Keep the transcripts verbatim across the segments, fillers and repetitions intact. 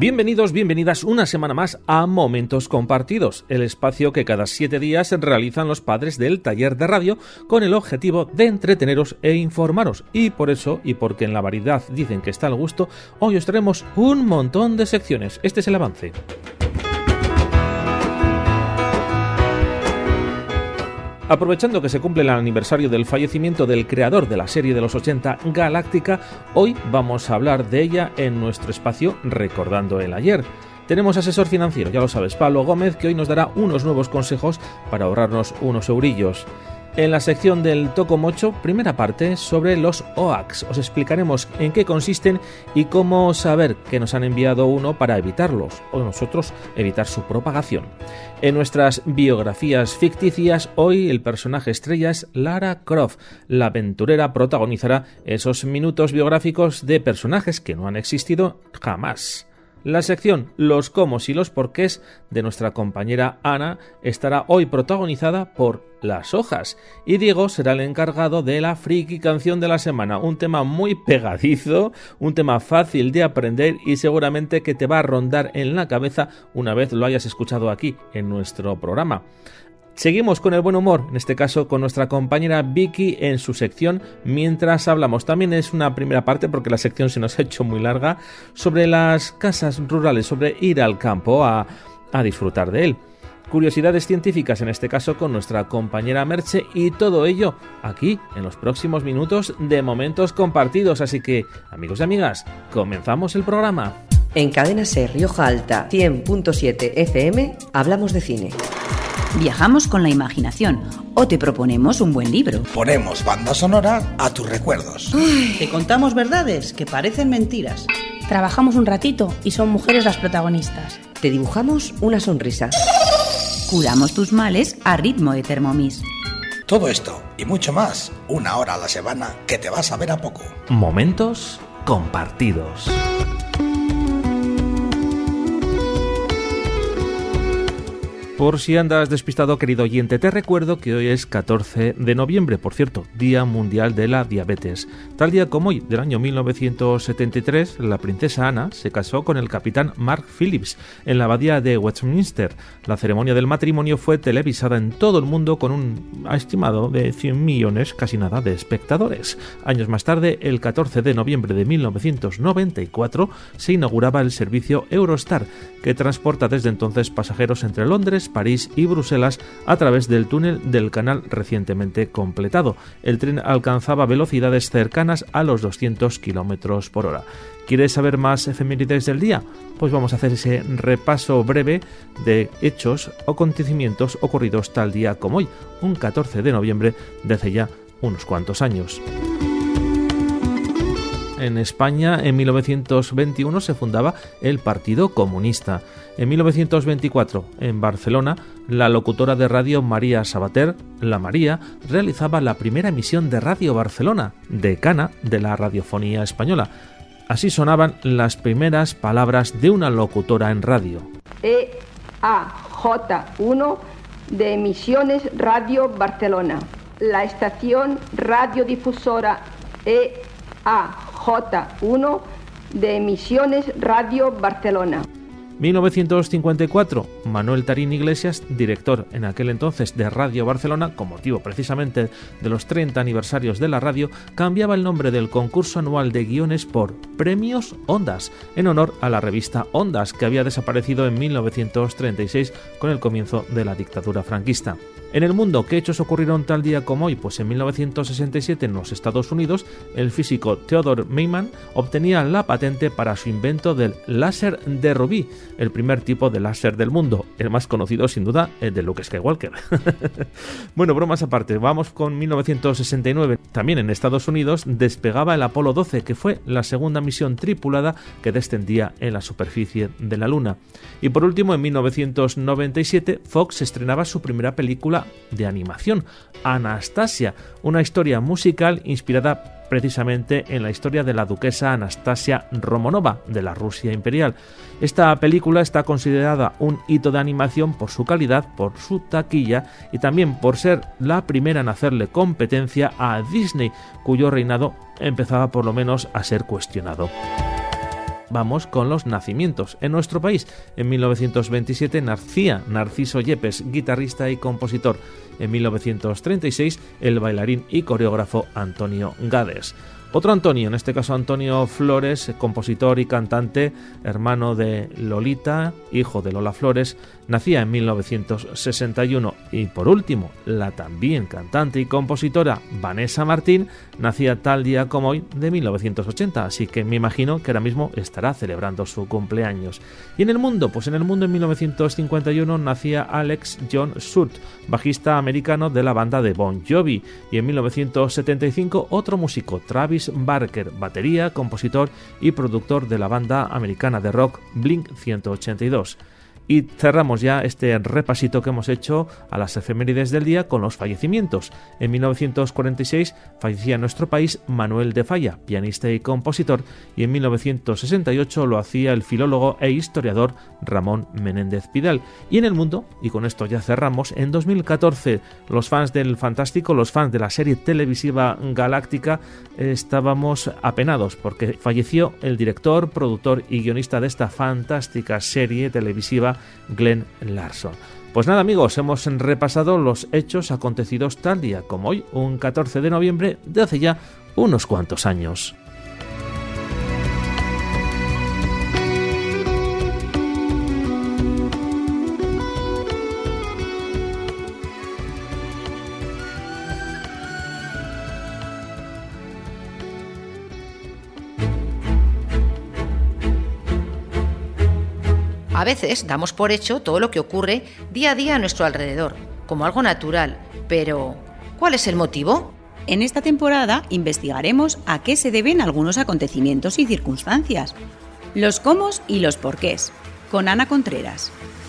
Bienvenidos, bienvenidas una semana más a Momentos Compartidos, el espacio que cada siete días realizan los padres del taller de radio con el objetivo de entreteneros e informaros. Y por eso, y porque en la variedad dicen que está al gusto, hoy os traemos un montón de secciones. Este es el avance. Aprovechando que se cumple el aniversario del fallecimiento del creador de la serie de los ochenta, Galáctica, hoy vamos a hablar de ella en nuestro espacio Recordando el Ayer. Tenemos asesor financiero, ya lo sabes, Pablo Gómez, que hoy nos dará unos nuevos consejos para ahorrarnos unos eurillos. En la sección del Tocomocho, primera parte sobre los O A Cs. Os explicaremos en qué consisten y cómo saber que nos han enviado uno para evitarlos, o nosotros evitar su propagación. En nuestras biografías ficticias, hoy el personaje estrella es Lara Croft. La aventurera protagonizará esos minutos biográficos de personajes que no han existido jamás. La sección Los cómo y los porqués de nuestra compañera Ana estará hoy protagonizada por Las hojas y Diego será el encargado de la friki canción de la semana, un tema muy pegadizo, un tema fácil de aprender y seguramente que te va a rondar en la cabeza una vez lo hayas escuchado aquí en nuestro programa. Seguimos con el buen humor, en este caso con nuestra compañera Vicky en su sección Mientras hablamos. También es una primera parte, porque la sección se nos ha hecho muy larga, sobre las casas rurales, sobre ir al campo a, a disfrutar de él. Curiosidades científicas, en este caso con nuestra compañera Merche, y todo ello aquí en los próximos minutos de Momentos Compartidos. Así que, amigos y amigas, comenzamos el programa. En Cadena Ser Rioja Alta cien punto siete F M hablamos de cine. Viajamos con la imaginación o te proponemos un buen libro. Ponemos banda sonora a tus recuerdos. Ay. Te contamos verdades que parecen mentiras. Trabajamos un ratito y son mujeres las protagonistas. Te dibujamos una sonrisa. Curamos tus males a ritmo de Thermomix. Todo esto y mucho más, una hora a la semana que te vas a ver a poco. Momentos Compartidos. Por si andas despistado, querido oyente, te recuerdo que hoy es catorce de noviembre, por cierto, Día Mundial de la Diabetes. Tal día como hoy, del año mil novecientos setenta y tres, la princesa Ana se casó con el capitán Mark Phillips en la abadía de Westminster. La ceremonia del matrimonio fue televisada en todo el mundo con un estimado de cien millones, casi nada, de espectadores. Años más tarde, el catorce de noviembre de mil novecientos noventa y cuatro, se inauguraba el servicio Eurostar, que transporta desde entonces pasajeros entre Londres, París y Bruselas a través del túnel del canal recientemente completado. El tren alcanzaba velocidades cercanas a los doscientos kilómetros por hora. ¿Quieres saber más efemérides del día? Pues vamos a hacer ese repaso breve de hechos o acontecimientos ocurridos tal día como hoy, un catorce de noviembre de hace ya unos cuantos años. En España, en mil novecientos veintiuno, se fundaba el Partido Comunista. En mil novecientos veinticuatro, en Barcelona, la locutora de radio María Sabater, la María, realizaba la primera emisión de Radio Barcelona, decana de la radiofonía española. Así sonaban las primeras palabras de una locutora en radio. E A J uno de Emisiones Radio Barcelona. La estación radiodifusora E A J uno de Emisiones Radio Barcelona. mil novecientos cincuenta y cuatro, Manuel Tarín Iglesias, director en aquel entonces de Radio Barcelona, con motivo precisamente de los treinta aniversarios de la radio, cambiaba el nombre del concurso anual de guiones por Premios Ondas, en honor a la revista Ondas, que había desaparecido en mil novecientos treinta y seis con el comienzo de la dictadura franquista. En el mundo, ¿qué hechos ocurrieron tal día como hoy? Pues en mil novecientos sesenta y siete, en los Estados Unidos, el físico Theodore Maiman obtenía la patente para su invento del láser de rubí, el primer tipo de láser del mundo, el más conocido sin duda, el de Luke Skywalker. Bueno, bromas aparte, vamos con mil novecientos sesenta y nueve. También en Estados Unidos despegaba el Apolo doce, que fue la segunda misión tripulada que descendía en la superficie de la Luna. Y por último, en mil novecientos noventa y siete, Fox estrenaba su primera película de animación, Anastasia, una historia musical inspirada precisamente en la historia de la duquesa Anastasia Romanova de la Rusia imperial. Esta película está considerada un hito de animación por su calidad, por su taquilla y también por ser la primera en hacerle competencia a Disney, cuyo reinado empezaba por lo menos a ser cuestionado. vamos con los nacimientos. En nuestro país, en mil novecientos veintisiete, nacía Narciso Yepes, guitarrista y compositor. En mil novecientos treinta y seis, el bailarín y coreógrafo Antonio Gades. Otro Antonio, en este caso Antonio Flores, compositor y cantante, hermano de Lolita, hijo de Lola Flores, nacía en mil novecientos sesenta y uno. Y por último, la también cantante y compositora Vanessa Martín, nacía tal día como hoy de mil novecientos ochenta, así que me imagino que ahora mismo estará celebrando su cumpleaños. Y en el mundo, pues en el mundo en mil novecientos cincuenta y uno nacía Alex John Surt, bajista americano de la banda de Bon Jovi, y en mil novecientos setenta y cinco otro músico, Travis Barker, batería, compositor y productor de la banda americana de rock Blink ciento ochenta y dos. Y cerramos ya este repasito que hemos hecho a las efemérides del día con los fallecimientos. En mil novecientos cuarenta y seis fallecía en nuestro país Manuel de Falla, pianista y compositor, y en mil novecientos sesenta y ocho lo hacía el filólogo e historiador Ramón Menéndez Pidal. Y en el mundo, y con esto ya cerramos, en dos mil catorce los fans del Fantástico, los fans de la serie televisiva Galáctica, estábamos apenados porque falleció el director, productor y guionista de esta fantástica serie televisiva, Glenn Larson. Pues nada, amigos, hemos repasado los hechos acontecidos tal día como hoy, un catorce de noviembre de hace ya unos cuantos años. A veces damos por hecho todo lo que ocurre día a día a nuestro alrededor, como algo natural, pero ¿cuál es el motivo? En esta temporada investigaremos a qué se deben algunos acontecimientos y circunstancias, los cómo y los porqués, con Ana Contreras.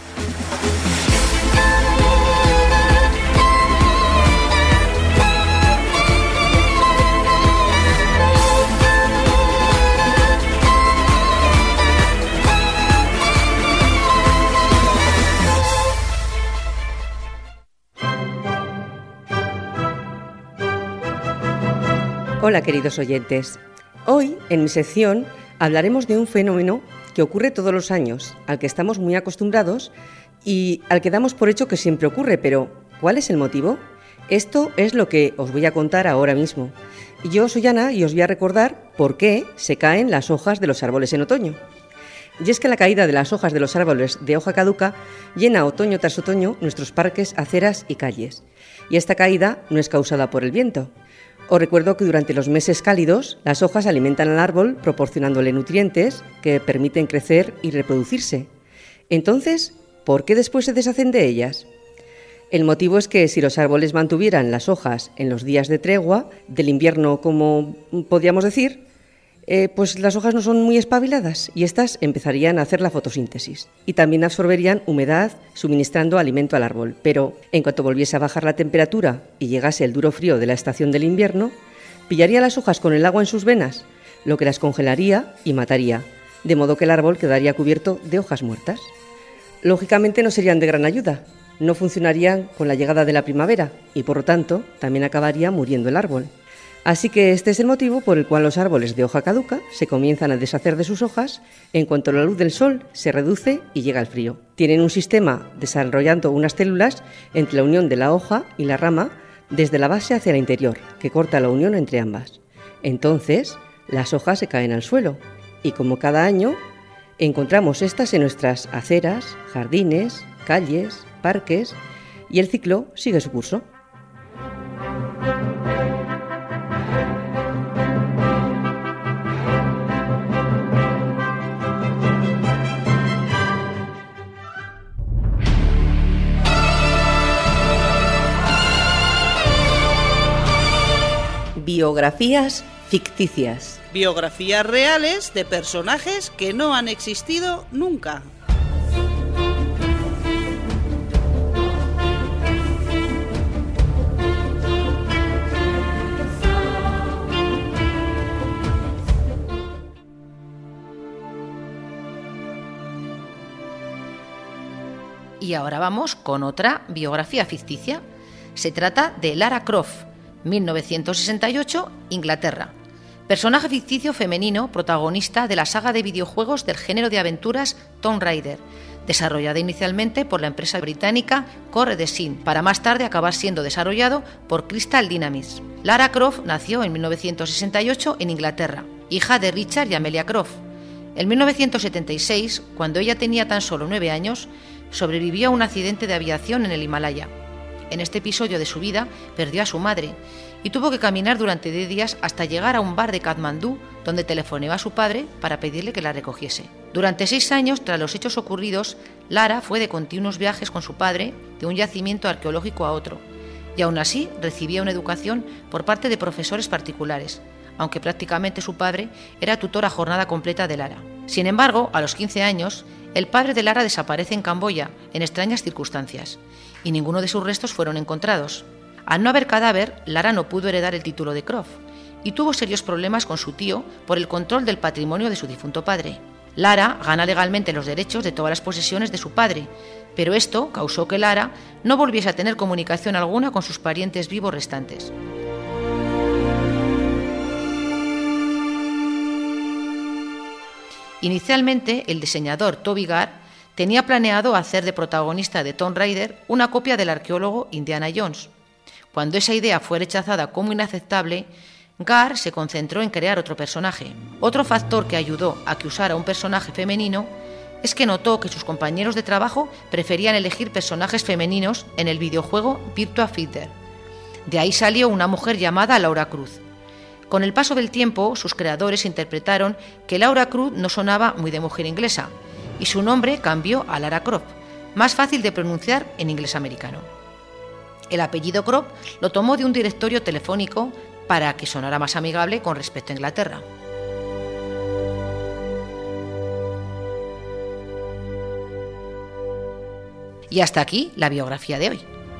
Hola, queridos oyentes. Hoy, en mi sección, hablaremos de un fenómeno que ocurre todos los años, al que estamos muy acostumbrados y al que damos por hecho que siempre ocurre, pero ¿cuál es el motivo? Esto es lo que os voy a contar ahora mismo. Yo soy Ana y os voy a recordar por qué se caen las hojas de los árboles en otoño. Y es que la caída de las hojas de los árboles de hoja caduca llena otoño tras otoño nuestros parques, aceras y calles. Y esta caída no es causada por el viento. Os recuerdo que durante los meses cálidos las hojas alimentan al árbol proporcionándole nutrientes que permiten crecer y reproducirse. Entonces, ¿por qué después se deshacen de ellas? El motivo es que si los árboles mantuvieran las hojas en los días de tregua, del invierno como podríamos decir, eh, pues las hojas no son muy espabiladas y éstas empezarían a hacer la fotosíntesis y también absorberían humedad suministrando alimento al árbol. Pero en cuanto volviese a bajar la temperatura y llegase el duro frío de la estación del invierno, pillaría las hojas con el agua en sus venas, lo que las congelaría y mataría, de modo que el árbol quedaría cubierto de hojas muertas. Lógicamente no serían de gran ayuda, no funcionarían con la llegada de la primavera y por lo tanto también acabaría muriendo el árbol. Así que este es el motivo por el cual los árboles de hoja caduca se comienzan a deshacer de sus hojas en cuanto la luz del sol se reduce y llega el frío. Tienen un sistema desarrollando unas células entre la unión de la hoja y la rama desde la base hacia el interior, que corta la unión entre ambas. Entonces, las hojas se caen al suelo y como cada año, encontramos estas en nuestras aceras, jardines, calles, parques y el ciclo sigue su curso. Biografías ficticias. Biografías reales de personajes que no han existido nunca. Y ahora vamos con otra biografía ficticia. Se trata de Lara Croft, mil novecientos sesenta y ocho, Inglaterra. personaje ficticio femenino protagonista de la saga de videojuegos del género de aventuras Tomb Raider, desarrollada inicialmente por la empresa británica Core Design, para más tarde acabar siendo desarrollado por Crystal Dynamics. Lara Croft nació en mil novecientos sesenta y ocho en Inglaterra, hija de Richard y Amelia Croft. En mil novecientos setenta y seis, cuando ella tenía tan solo nueve años, sobrevivió a un accidente de aviación en el Himalaya. En este episodio de su vida perdió a su madre y tuvo que caminar durante diez días hasta llegar a un bar de Katmandú, donde telefoneó a su padre para pedirle que la recogiese. Durante seis años, tras los hechos ocurridos, Lara fue de continuos viajes con su padre de un yacimiento arqueológico a otro, y aún así recibía una educación por parte de profesores particulares, aunque prácticamente su padre era tutor a jornada completa de Lara. Sin embargo, a los quince años, el padre de Lara desaparece en Camboya en extrañas circunstancias, y ninguno de sus restos fueron encontrados. Al no haber cadáver, Lara no pudo heredar el título de Croft y tuvo serios problemas con su tío por el control del patrimonio de su difunto padre. Lara gana legalmente los derechos de todas las posesiones de su padre, pero esto causó que Lara no volviese a tener comunicación alguna con sus parientes vivos restantes. Inicialmente, el diseñador Toby Gard tenía planeado hacer de protagonista de Tomb Raider una copia del arqueólogo Indiana Jones. Cuando esa idea fue rechazada como inaceptable, Gard se concentró en crear otro personaje. Otro factor que ayudó a que usara un personaje femenino es que notó que sus compañeros de trabajo preferían elegir personajes femeninos en el videojuego Virtua Fighter. De ahí salió una mujer llamada Laura Cruz. Con el paso del tiempo, sus creadores interpretaron que Laura Cruz no sonaba muy de mujer inglesa, y su nombre cambió a Lara Croft, más fácil de pronunciar en inglés americano. El apellido Croft lo tomó de un directorio telefónico para que sonara más amigable con respecto a Inglaterra. Y hasta aquí la biografía de hoy.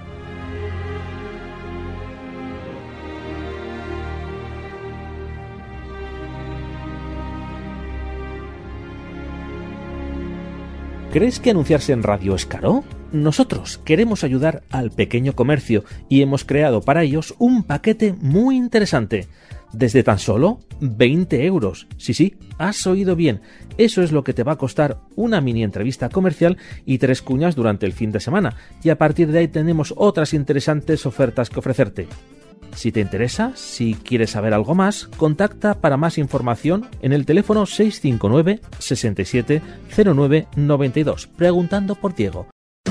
¿Crees que anunciarse en radio es caro? Nosotros queremos ayudar al pequeño comercio y hemos creado para ellos un paquete muy interesante. Desde tan solo veinte euros. Sí, sí, has oído bien. Eso es lo que te va a costar una mini entrevista comercial y tres cuñas durante el fin de semana. Y a partir de ahí tenemos otras interesantes ofertas que ofrecerte. Si te interesa, si quieres saber algo más, contacta para más información en el teléfono seis cinco nueve, seis siete, cero nueve, nueve dos, preguntando por Diego.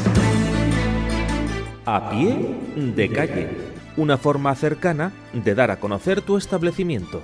A pie de calle, una forma cercana de dar a conocer tu establecimiento.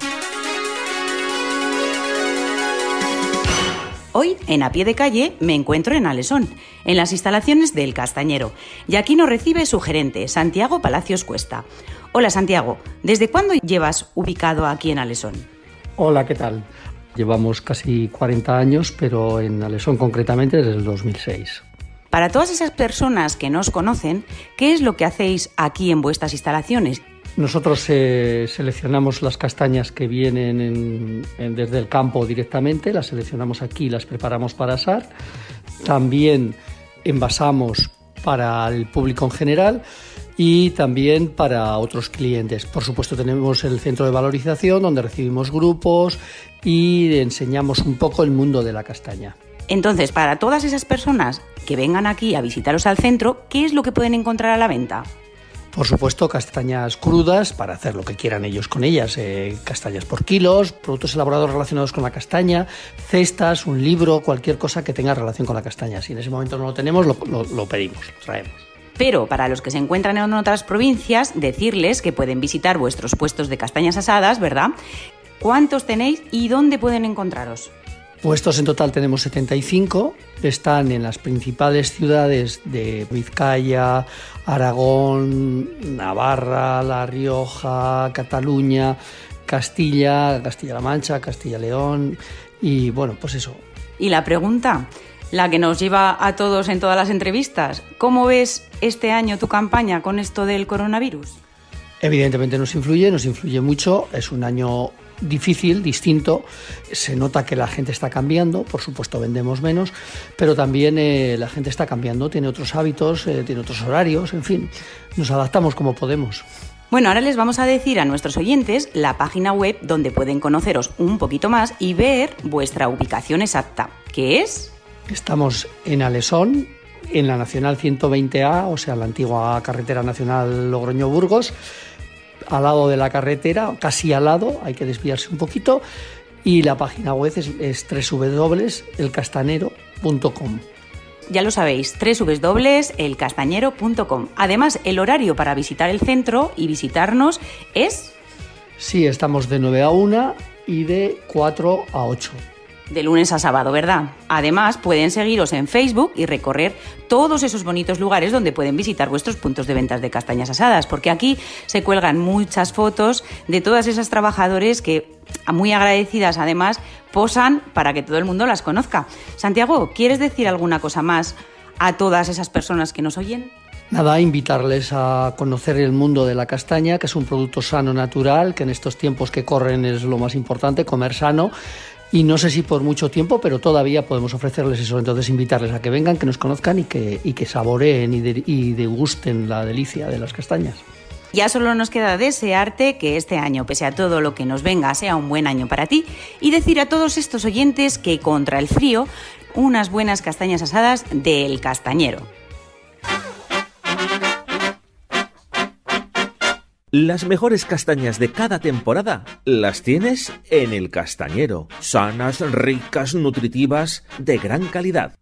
Hoy, en A Pie de Calle, me encuentro en Alesón, en las instalaciones del Castañero, y aquí nos recibe su gerente, Santiago Palacios Cuesta. Hola Santiago, ¿desde cuándo llevas ubicado aquí en Alesón? Hola, ¿qué tal? Llevamos casi cuarenta años, pero en Alesón concretamente desde el dos mil seis. Para todas esas personas que no os conocen, ¿qué es lo que hacéis aquí en vuestras instalaciones? Nosotros eh, seleccionamos las castañas que vienen en, en, desde el campo directamente, las seleccionamos aquí, las preparamos para asar. También envasamos para el público en general y también para otros clientes. Por supuesto, tenemos el centro de valorización donde recibimos grupos y enseñamos un poco el mundo de la castaña. Entonces, para todas esas personas que vengan aquí a visitaros al centro, ¿qué es lo que pueden encontrar a la venta? Por supuesto, castañas crudas para hacer lo que quieran ellos con ellas, eh, castañas por kilos, productos elaborados relacionados con la castaña, cestas, un libro, cualquier cosa que tenga relación con la castaña. Si en ese momento no lo tenemos, lo, lo, lo pedimos, lo traemos. Pero para los que se encuentran en otras provincias, decirles que pueden visitar vuestros puestos de castañas asadas, ¿verdad? ¿Cuántos tenéis y dónde pueden encontraros? Puestos en total tenemos setenta y cinco, están en las principales ciudades de Vizcaya, Aragón, Navarra, La Rioja, Cataluña, Castilla, Castilla-La Mancha, Castilla-León y bueno, pues eso. Y la pregunta, la que nos lleva a todos en todas las entrevistas, ¿cómo ves este año tu campaña con esto del coronavirus? Evidentemente nos influye, nos influye mucho, es un año difícil, distinto, se nota que la gente está cambiando, por supuesto vendemos menos, pero también eh, la gente está cambiando, tiene otros hábitos, eh, tiene otros horarios, en fin, nos adaptamos como podemos. Bueno, ahora les vamos a decir a nuestros oyentes la página web donde pueden conoceros un poquito más y ver vuestra ubicación exacta, que es... Estamos en Alesón, en la Nacional ciento veinte A, o sea, la antigua carretera nacional Logroño-Burgos, al lado de la carretera, casi al lado, hay que desviarse un poquito, y la página web es, es doble u doble u doble u punto el castanero punto com. Ya lo sabéis, doble u doble u doble u punto el castañero punto com. Además, el horario para visitar el centro y visitarnos es... Sí, estamos de nueve a una y de cuatro a ocho. De lunes a sábado, ¿verdad? Además, pueden seguiros en Facebook y recorrer todos esos bonitos lugares donde pueden visitar vuestros puntos de ventas de castañas asadas, porque aquí se cuelgan muchas fotos de todas esas trabajadores que, muy agradecidas además, posan para que todo el mundo las conozca. Santiago, ¿quieres decir alguna cosa más a todas esas personas que nos oyen? Nada, invitarles a conocer el mundo de la castaña, que es un producto sano, natural, que en estos tiempos que corren es lo más importante, comer sano. Y no sé si por mucho tiempo, pero todavía podemos ofrecerles eso. Entonces, invitarles a que vengan, que nos conozcan y que, y que saboreen y, de, y degusten la delicia de las castañas. Ya solo nos queda desearte que este año, pese a todo lo que nos venga, sea un buen año para ti y decir a todos estos oyentes que contra el frío, unas buenas castañas asadas del Castañero. Las mejores castañas de cada temporada las tienes en El Castañero. Sanas, ricas, nutritivas, de gran calidad.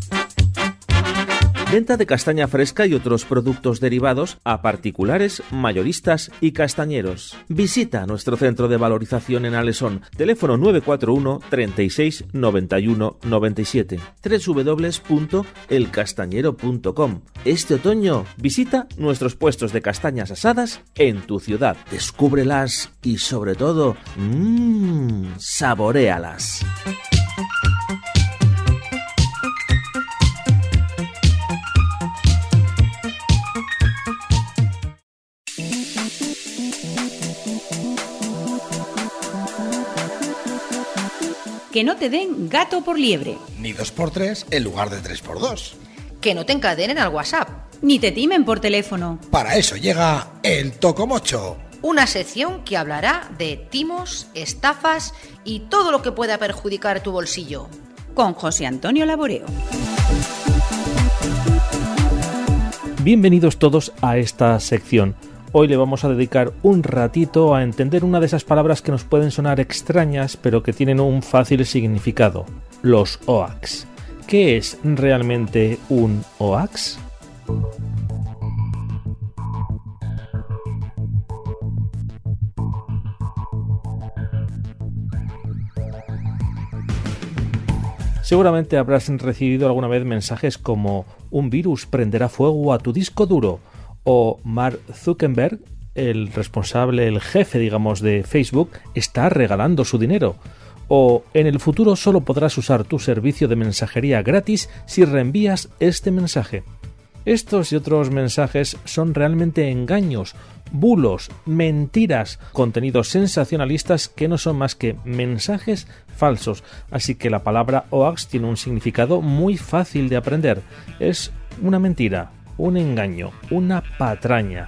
Venta de castaña fresca y otros productos derivados a particulares, mayoristas y castañeros. Visita nuestro centro de valorización en Alesón. Teléfono nueve cuatro uno, treinta y seis, noventa y uno, noventa y siete. doble u doble u doble u punto el castañero punto com. Este otoño visita nuestros puestos de castañas asadas en tu ciudad. Descúbrelas y sobre todo, mmm, saboréalas. Que no te den gato por liebre. Ni dos por tres en lugar de tres por dos. Que no te encadenen al WhatsApp. Ni te timen por teléfono. Para eso llega el Tocomocho. Una sección que hablará de timos, estafas y todo lo que pueda perjudicar tu bolsillo. Con José Antonio Laboreo. Bienvenidos todos a esta sección. Hoy le vamos a dedicar un ratito a entender una de esas palabras que nos pueden sonar extrañas, pero que tienen un fácil significado: los O A Cs. ¿Qué es realmente un O A C? Seguramente habrás recibido alguna vez mensajes como: un virus prenderá fuego a tu disco duro, o Mark Zuckerberg, el responsable, el jefe, digamos, de Facebook, está regalando su dinero, o en el futuro solo podrás usar tu servicio de mensajería gratis si reenvías este mensaje. Estos y otros mensajes son realmente engaños, bulos, mentiras, contenidos sensacionalistas que no son más que mensajes falsos. Así que la palabra O A C tiene un significado muy fácil de aprender. Es una mentira, un engaño, una patraña.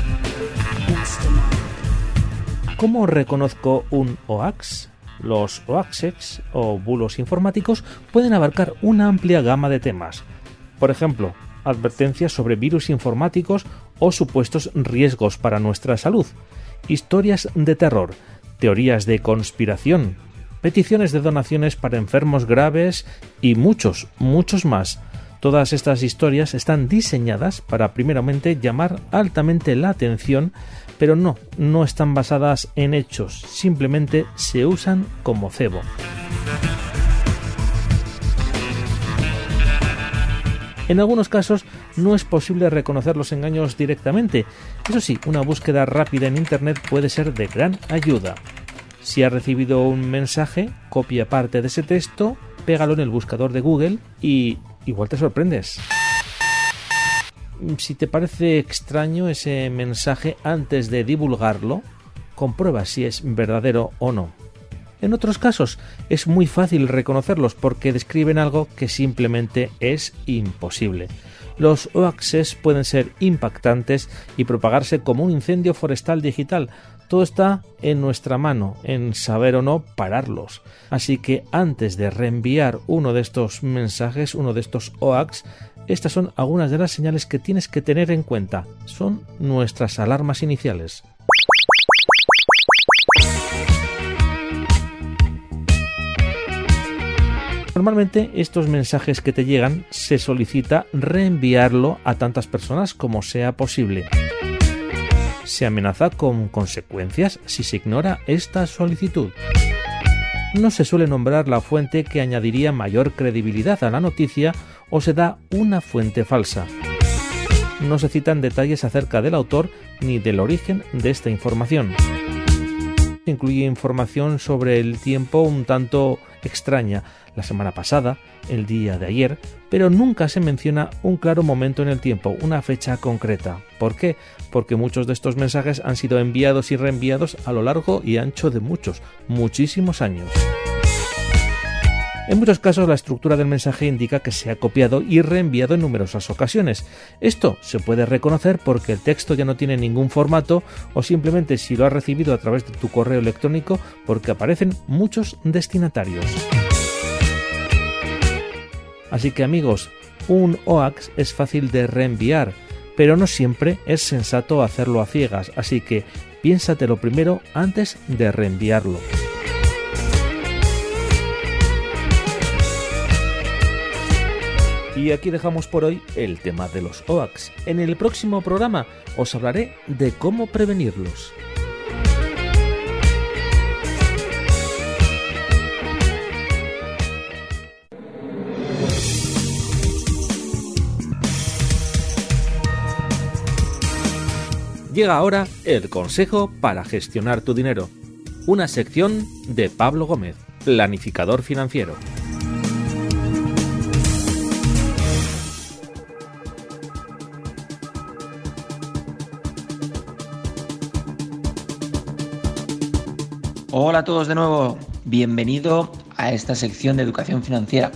¿Cómo reconozco un O A C? Los O A Cs o bulos informáticos pueden abarcar una amplia gama de temas. Por ejemplo, advertencias sobre virus informáticos o supuestos riesgos para nuestra salud, historias de terror, teorías de conspiración, peticiones de donaciones para enfermos graves y muchos, muchos más. Todas estas historias están diseñadas para primeramente llamar altamente la atención, pero no, no están basadas en hechos, simplemente se usan como cebo. En algunos casos no es posible reconocer los engaños directamente. Eso sí, una búsqueda rápida en Internet puede ser de gran ayuda. Si has recibido un mensaje, copia parte de ese texto, pégalo en el buscador de Google y igual te sorprendes. Si te parece extraño ese mensaje, antes de divulgarlo, comprueba si es verdadero o no. En otros casos es muy fácil reconocerlos porque describen algo que simplemente es imposible. Los hoaxes pueden ser impactantes y propagarse como un incendio forestal digital. Todo está en nuestra mano, en saber o no pararlos. Así que antes de reenviar uno de estos mensajes, uno de estos hoax, estas son algunas de las señales que tienes que tener en cuenta. Son nuestras alarmas iniciales. Normalmente estos mensajes que te llegan se solicita reenviarlo a tantas personas como sea posible. Se amenaza con consecuencias si se ignora esta solicitud. No se suele nombrar la fuente que añadiría mayor credibilidad a la noticia o se da una fuente falsa. No se citan detalles acerca del autor ni del origen de esta información. Incluye información sobre el tiempo un tanto extraña, la semana pasada, el día de ayer, pero nunca se menciona un claro momento en el tiempo, una fecha concreta. ¿Por qué? Porque muchos de estos mensajes han sido enviados y reenviados a lo largo y ancho de muchos, muchísimos años. En muchos casos la estructura del mensaje indica que se ha copiado y reenviado en numerosas ocasiones. Esto se puede reconocer porque el texto ya no tiene ningún formato o simplemente si lo has recibido a través de tu correo electrónico porque aparecen muchos destinatarios. Así que amigos, un hoax es fácil de reenviar, pero no siempre es sensato hacerlo a ciegas, así que piénsatelo primero antes de reenviarlo. Y aquí dejamos por hoy el tema de los hoax. En el próximo programa os hablaré de cómo prevenirlos. Llega ahora el consejo para gestionar tu dinero. Una sección de Pablo Gómez, planificador financiero. Hola a todos de nuevo, bienvenido a esta sección de educación financiera.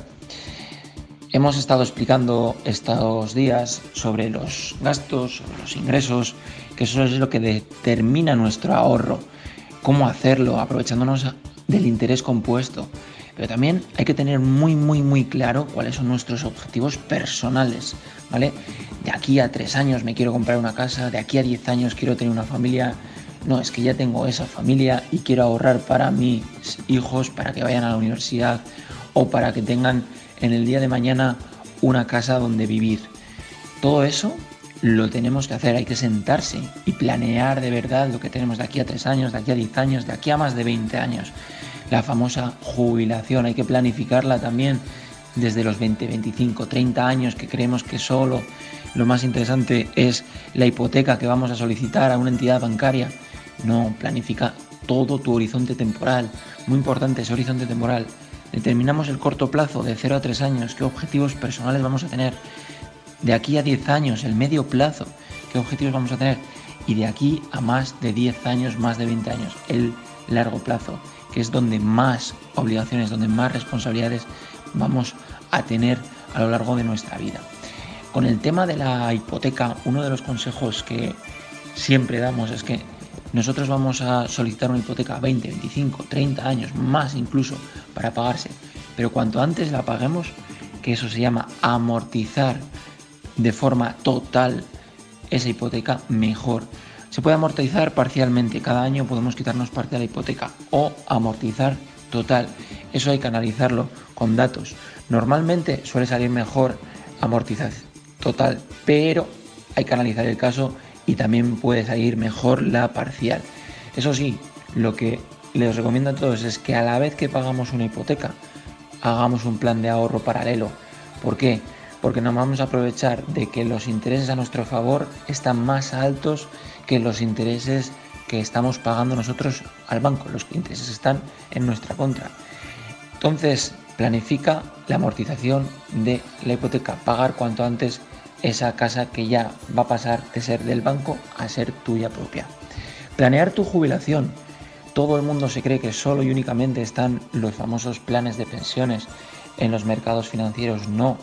Hemos estado explicando estos días sobre los gastos, sobre los ingresos, que eso es lo que determina nuestro ahorro, cómo hacerlo, aprovechándonos del interés compuesto. Pero también hay que tener muy, muy, muy claro cuáles son nuestros objetivos personales, ¿vale? De aquí a tres años me quiero comprar una casa, de aquí a diez años quiero tener una familia. No, es que ya tengo esa familia y quiero ahorrar para mis hijos, para que vayan a la universidad o para que tengan en el día de mañana una casa donde vivir. Todo eso lo tenemos que hacer, hay que sentarse y planear de verdad lo que tenemos de aquí a tres años, de aquí a diez años, de aquí a más de veinte años. La famosa jubilación, hay que planificarla también desde los veinte, veinticinco, treinta años, que creemos que solo lo más interesante es la hipoteca que vamos a solicitar a una entidad bancaria. No, planifica todo tu horizonte temporal. Muy importante ese horizonte temporal. Determinamos el corto plazo de cero a tres años, qué objetivos personales vamos a tener. De aquí a diez años, el medio plazo, qué objetivos vamos a tener. Y de aquí a más de diez años, más de veinte años, el largo plazo, que es donde más obligaciones, donde más responsabilidades vamos a tener a lo largo de nuestra vida. Con el tema de la hipoteca, uno de los consejos que siempre damos es que nosotros vamos a solicitar una hipoteca a veinte, veinticinco, treinta años, más incluso, para pagarse. Pero cuanto antes la paguemos, que eso se llama amortizar de forma total esa hipoteca, mejor. Se puede amortizar parcialmente, cada año podemos quitarnos parte de la hipoteca, o amortizar total. Eso hay que analizarlo con datos. Normalmente suele salir mejor amortizar total, pero hay que analizar el caso y también puede salir mejor la parcial. Eso sí, lo que les recomiendo a todos es que a la vez que pagamos una hipoteca, hagamos un plan de ahorro paralelo. ¿Por qué? Porque nos vamos a aprovechar de que los intereses a nuestro favor están más altos que los intereses que estamos pagando nosotros al banco. Los intereses están en nuestra contra. Entonces, planifica la amortización de la hipoteca, pagar cuanto antes esa casa que ya va a pasar de ser del banco a ser tuya propia. Planear tu jubilación. Todo el mundo se cree que solo y únicamente están los famosos planes de pensiones en los mercados financieros. No,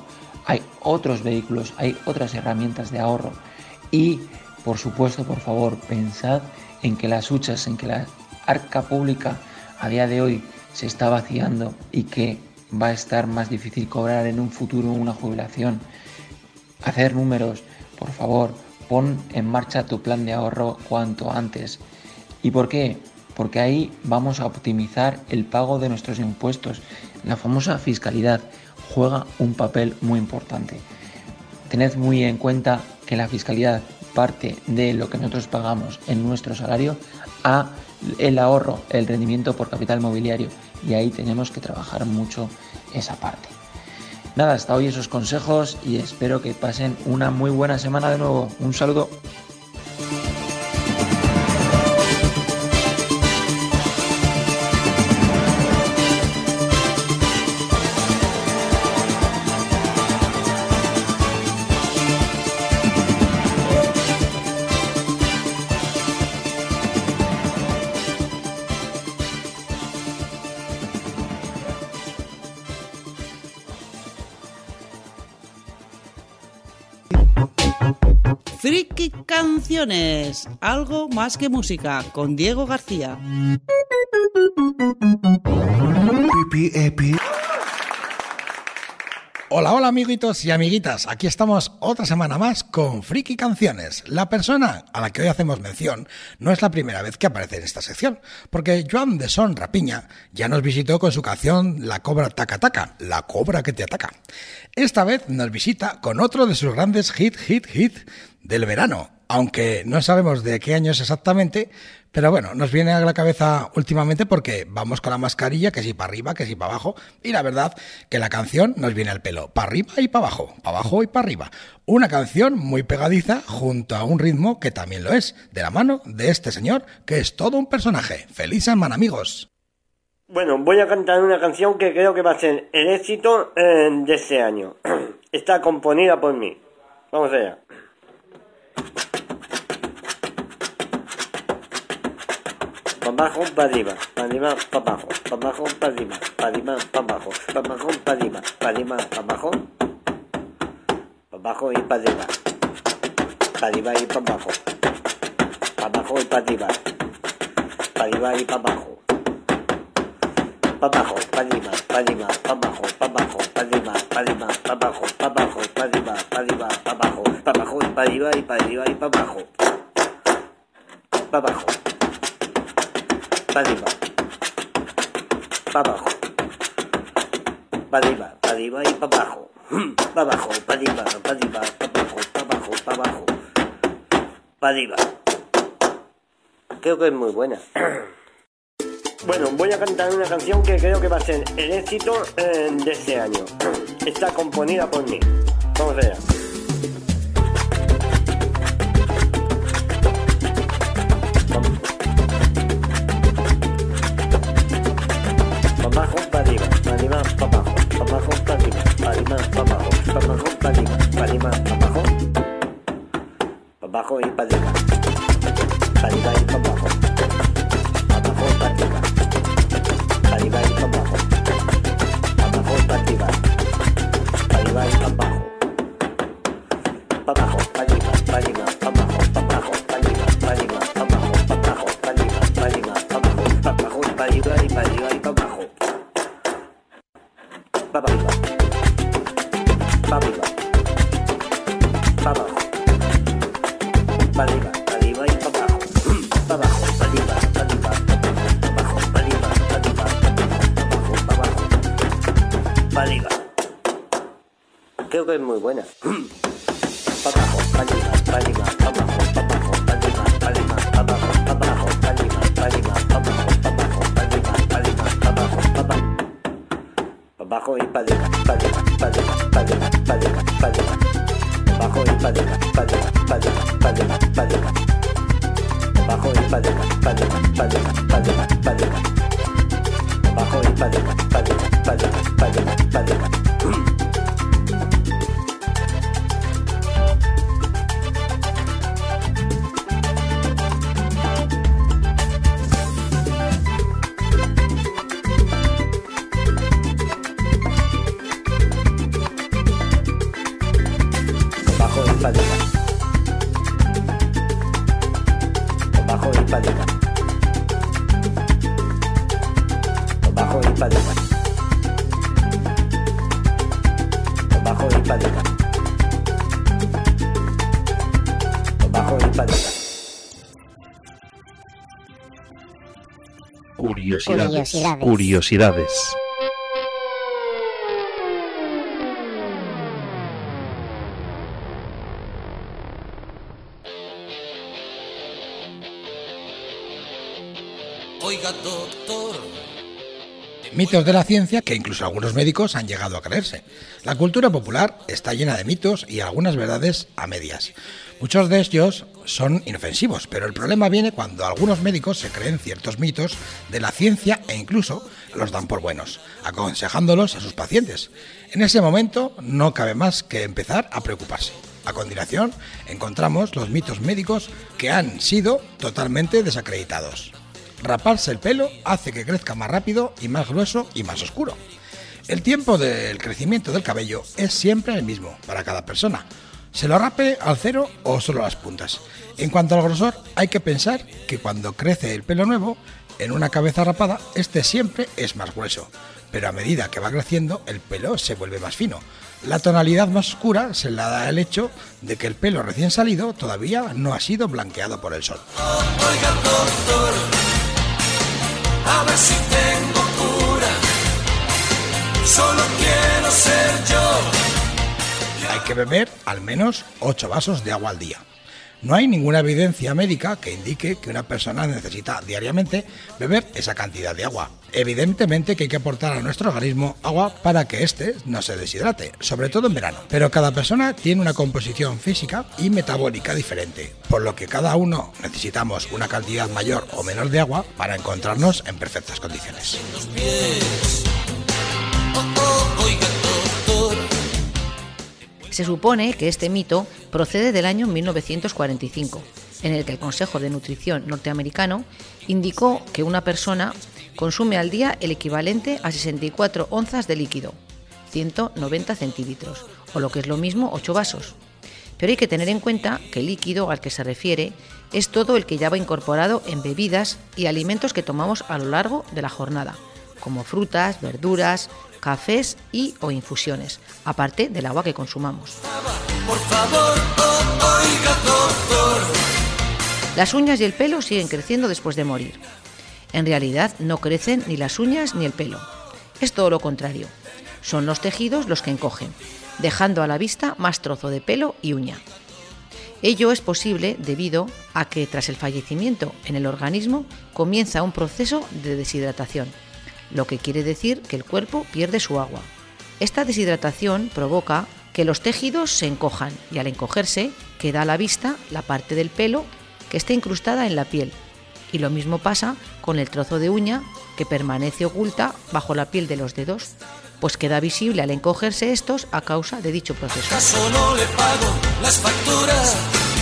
hay otros vehículos, hay otras herramientas de ahorro y, por supuesto, por favor, pensad en que las huchas, en que la arca pública a día de hoy se está vaciando y que va a estar más difícil cobrar en un futuro una jubilación. Hacer números, por favor, pon en marcha tu plan de ahorro cuanto antes. ¿Y por qué? Porque ahí vamos a optimizar el pago de nuestros impuestos. La famosa fiscalidad juega un papel muy importante. Tened muy en cuenta que la fiscalidad parte de lo que nosotros pagamos en nuestro salario a el ahorro, el rendimiento por capital mobiliario, y ahí tenemos que trabajar mucho esa parte. Nada, hasta hoy esos consejos y espero que pasen una muy buena semana de nuevo. Un saludo. Friki Canciones, algo más que música, con Diego García. Hola, hola amiguitos y amiguitas, aquí estamos otra semana más con Friki Canciones. La persona a la que hoy hacemos mención no es la primera vez que aparece en esta sección, porque Joan de Son Rapiña ya nos visitó con su canción La Cobra Taca Taca, la cobra que te ataca. Esta vez nos visita con otro de sus grandes hit, hit, hit del verano, aunque no sabemos de qué año es exactamente, pero bueno, nos viene a la cabeza últimamente porque vamos con la mascarilla, que si para arriba, que si para abajo, y la verdad que la canción nos viene al pelo, para arriba y para abajo, para abajo y para arriba. Una canción muy pegadiza junto a un ritmo que también lo es, de la mano de este señor que es todo un personaje. ¡Feliz semana, amigos! Bueno, voy a cantar una canción que creo que va a ser el éxito eh, de este año. Está componida por mí. Vamos allá. Pa' abajo, pa' arriba, pa' arriba, pa' abajo, pa' abajo, pa' arriba, pa' arriba, pa' abajo, pa' abajo, pa' arriba, pa' arriba, pa' abajo, pa' abajo y pa' arriba, pa' arriba y pa' abajo, pa' abajo y pa' arriba, pa' arriba y pa' abajo, pa' abajo, pa' arriba, pa' arriba, pa' abajo, pa' abajo, pa' arriba, pa' arriba, pa' abajo, pa' abajo, pa' arriba, pa' arriba, pa' abajo, pa' abajo y pa' arriba y pa' arriba y pa' abajo, pa' abajo. Pa' arriba, pa' abajo, pa' arriba, pa' arriba y pa' abajo, pa' abajo, pa' arriba, pa' arriba, pa' abajo, pa' abajo, pa' abajo, pa' arriba. Creo que es muy buena. Bueno, voy a cantar una canción que creo que va a ser el éxito eh, de este año. Está componida por mí. Vamos allá. Abajo, para arriba, para arriba, para abajo, para abajo, para arriba, para arriba, para abajo, para abajo, para arriba, para arriba, para abajo, para abajo y para arriba, para arriba y para abajo, para abajo y para arriba, para arriba y para abajo, para abajo y para arriba, para arriba y para abajo, para abajo, para arriba, para arriba, para abajo, para abajo, para arriba, para arriba, para abajo, para abajo, para arriba, para arriba, para abajo, para abajo y para arriba y para arriba y para abajo. Pa' arriba, pa' arriba, pa' abajo, pa' arriba, pa' arriba y pa' abajo, pa' abajo, pa' arriba, pa' arriba, pa' abajo, pa' arriba, pa' arriba, pa' abajo, pa' abajo, pa' arriba. Creo que es muy buena. Pa' abajo, pa' arriba, pa' arriba, pa' abajo, pa' abajo, pa' arriba, pa' arriba, pa' abajo, pa' abajo, pa' arriba, pa' arriba, pa' abajo, pa' abajo, pa' arriba, pa' arriba, pa' abajo, pa' abajo. Abajo y para arriba, para arriba, para arriba, para arriba, para arriba, para arriba. Abajo y para arriba, para arriba, para arriba, para arriba, para arriba. Abajo y para arriba, para arriba, para arriba, para arriba, para arriba. Abajo y para arriba, para arriba, para arriba, para arriba, para arriba. padima. Curiosidades. Curiosidades. Curiosidades. Oiga, doctor. Mitos de la ciencia que incluso algunos médicos han llegado a creerse. La cultura popular está llena de mitos y algunas verdades a medias. Muchos de ellos son inofensivos, pero el problema viene cuando algunos médicos se creen ciertos mitos de la ciencia e incluso los dan por buenos, aconsejándolos a sus pacientes. En ese momento no cabe más que empezar a preocuparse. A continuación, encontramos los mitos médicos que han sido totalmente desacreditados. Raparse el pelo hace que crezca más rápido y más grueso y más oscuro. El tiempo del crecimiento del cabello es siempre el mismo para cada persona. Se lo rape al cero o solo las puntas. En cuanto al grosor, hay que pensar que cuando crece el pelo nuevo, en una cabeza rapada, este siempre es más grueso. Pero a medida que va creciendo, el pelo se vuelve más fino. La tonalidad más oscura se la da el hecho de que el pelo recién salido todavía no ha sido blanqueado por el sol. Oiga, doctor, a ver si tengo cura. Solo quiero ser yo. Hay que beber al menos ocho vasos de agua al día. No hay ninguna evidencia médica que indique que una persona necesita diariamente beber esa cantidad de agua. Evidentemente que hay que aportar a nuestro organismo agua para que éste no se deshidrate, sobre todo en verano. Pero cada persona tiene una composición física y metabólica diferente, por lo que cada uno necesitamos una cantidad mayor o menor de agua para encontrarnos en perfectas condiciones. Se supone que este mito procede del año mil novecientos cuarenta y cinco, en el que el Consejo de Nutrición norteamericano indicó que una persona consume al día el equivalente a sesenta y cuatro onzas de líquido, ciento noventa centilitros, o lo que es lo mismo, ocho vasos. Pero hay que tener en cuenta que el líquido al que se refiere es todo el que ya va incorporado en bebidas y alimentos que tomamos a lo largo de la jornada, como frutas, verduras, cafés y o infusiones, aparte del agua que consumamos. Por favor, oh, oiga, doctor. Las uñas y el pelo siguen creciendo después de morir. En realidad no crecen ni las uñas ni el pelo. Es todo lo contrario. Son los tejidos los que encogen, dejando a la vista más trozo de pelo y uña. Ello es posible debido a que tras el fallecimiento en el organismo comienza un proceso de deshidratación, lo que quiere decir que el cuerpo pierde su agua. Esta deshidratación provoca que los tejidos se encojan y al encogerse queda a la vista la parte del pelo que está incrustada en la piel. Y lo mismo pasa con el trozo de uña que permanece oculta bajo la piel de los dedos, pues queda visible al encogerse estos a causa de dicho proceso. No le pago las facturas.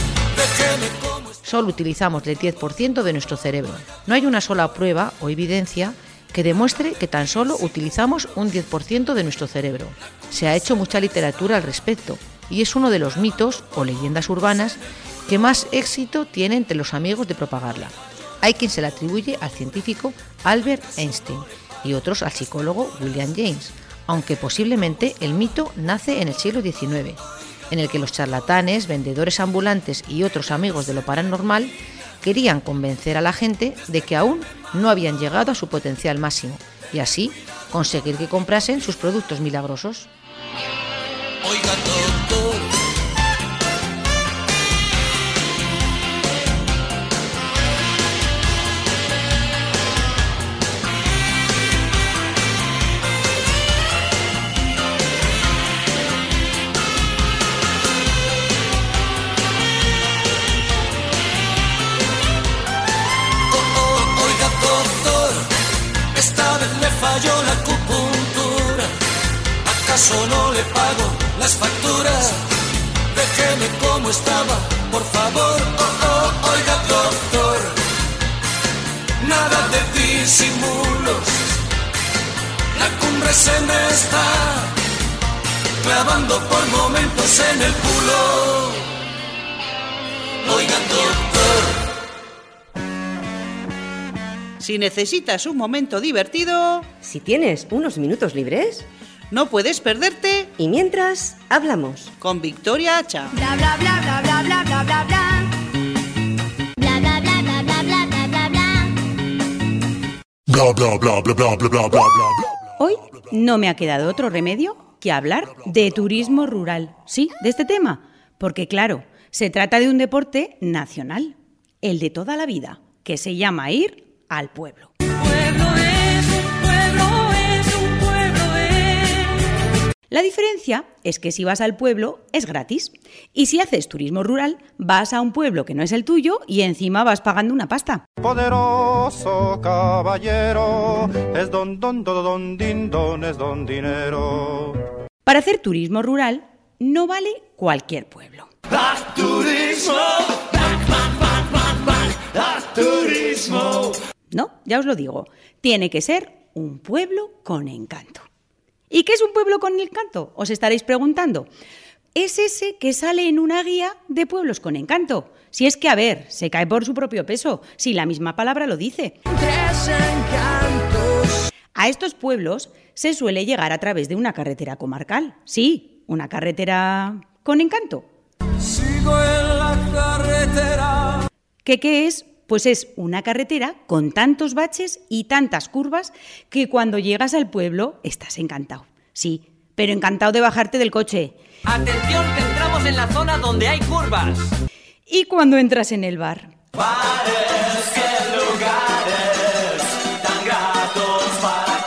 Solo utilizamos el diez por ciento de nuestro cerebro. No hay una sola prueba o evidencia que demuestre que tan solo utilizamos un diez por ciento de nuestro cerebro. Se ha hecho mucha literatura al respecto y es uno de los mitos o leyendas urbanas que más éxito tiene entre los amigos de propagarla. Hay quien se la atribuye al científico Albert Einstein y otros al psicólogo William James, aunque posiblemente el mito nace en el siglo diecinueve, en el que los charlatanes, vendedores ambulantes y otros amigos de lo paranormal querían convencer a la gente de que aún no habían llegado a su potencial máximo y así conseguir que comprasen sus productos milagrosos. Oiga, doctor. Falló la acupuntura. ¿Acaso no le pago las facturas? Déjeme como estaba, por favor. Oh, oh, oiga, doctor. Nada de disimulos. La cumbre se me está clavando por momentos en el culo. Oiga, doctor. Si necesitas un momento divertido, si tienes unos minutos libres, no puedes perderte. Y mientras, hablamos con Victoria Hacha. Bla bla bla bla bla bla bla bla bla. Bla bla bla bla bla bla bla bla. Hoy no me ha quedado otro remedio que hablar de turismo rural. Sí, de este tema. Porque claro, se trata de un deporte nacional, el de toda la vida, que se llama ir al pueblo. Pueblo es un pueblo, es un pueblo es. La diferencia es que si vas al pueblo es gratis. Y si haces turismo rural, vas a un pueblo que no es el tuyo y encima vas pagando una pasta. Poderoso caballero, es don don don don din don es don dinero. Para hacer turismo rural no vale cualquier pueblo. Haz turismo, back, back, back, back, back. Haz turismo. No, ya os lo digo, tiene que ser un pueblo con encanto. ¿Y qué es un pueblo con encanto? Os estaréis preguntando. Es ese que sale en una guía de pueblos con encanto. Si es que, a ver, se cae por su propio peso, si la misma palabra lo dice. Tres encantos. A estos pueblos se suele llegar a través de una carretera comarcal. Sí, una carretera con encanto. Sigo en la carretera. ¿Qué, qué es? Pues es una carretera con tantos baches y tantas curvas que cuando llegas al pueblo estás encantado. Sí, pero encantado de bajarte del coche. Atención, que entramos en la zona donde hay curvas. Y cuando entras en el bar. Bares, qué lugares tan gratos para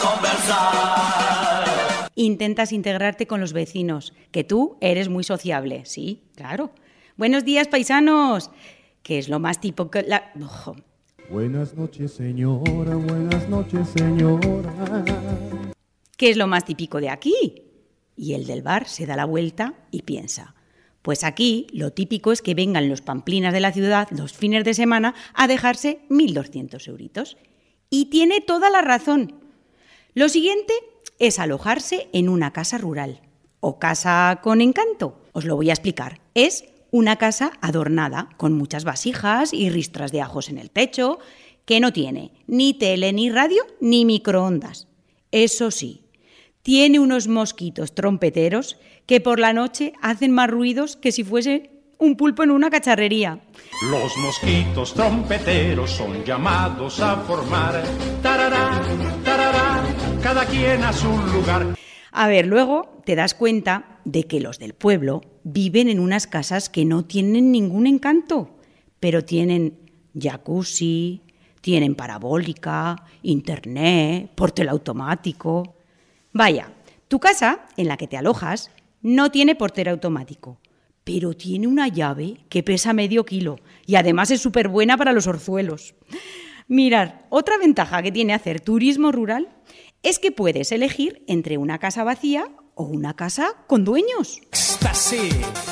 conversar. Intentas integrarte con los vecinos, que tú eres muy sociable. Sí, claro. Buenos días, paisanos. Que es lo más típico que la... Ojo. Buenas noches, señora, buenas noches, señora. ¿Qué es lo más típico de aquí? Y el del bar se da la vuelta y piensa, pues aquí lo típico es que vengan los pamplinas de la ciudad los fines de semana a dejarse mil doscientos euritos. Y tiene toda la razón. Lo siguiente es alojarse en una casa rural o casa con encanto. Os lo voy a explicar. Es una casa adornada con muchas vasijas y ristras de ajos en el techo, que no tiene ni tele, ni radio, ni microondas. Eso sí, tiene unos mosquitos trompeteros que por la noche hacen más ruidos que si fuese un pulpo en una cacharrería. Los mosquitos trompeteros son llamados a formar tarará, tarará, cada quien a su lugar. A ver, luego te das cuenta de que los del pueblo viven en unas casas que no tienen ningún encanto, pero tienen jacuzzi, tienen parabólica, internet, portero automático. Vaya, tu casa en la que te alojas no tiene portero automático, pero tiene una llave que pesa medio kilo y además es súper buena para los orzuelos. Mirad, otra ventaja que tiene hacer turismo rural es que puedes elegir entre una casa vacía o una casa con dueños. Éxtasis,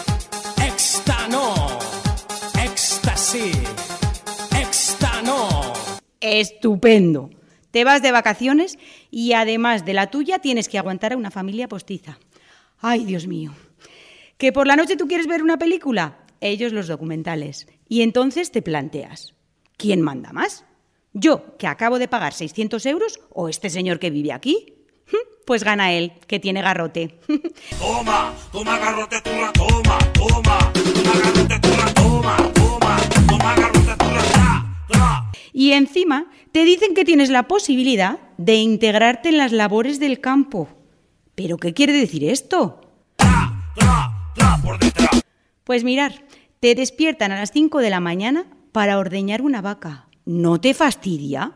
éxtano, éxtasis, éxtano. Estupendo. Te vas de vacaciones y además de la tuya tienes que aguantar a una familia postiza. Ay, Dios mío. ¿Que por la noche tú quieres ver una película? Ellos los documentales. Y entonces te planteas, ¿quién manda más? ¿Yo, que acabo de pagar seiscientos euros, o este señor que vive aquí? Pues gana él, que tiene garrote. Toma, toma garrote, tú la toma, toma, toma garrote, tú la toma, toma, toma garrote, tú la tra, tra. Y encima te dicen que tienes la posibilidad de integrarte en las labores del campo. ¿Pero qué quiere decir esto? Tra, tra, tra por detrás. Pues mirar, te despiertan a las cinco de la mañana para ordeñar una vaca. ¿No te fastidia?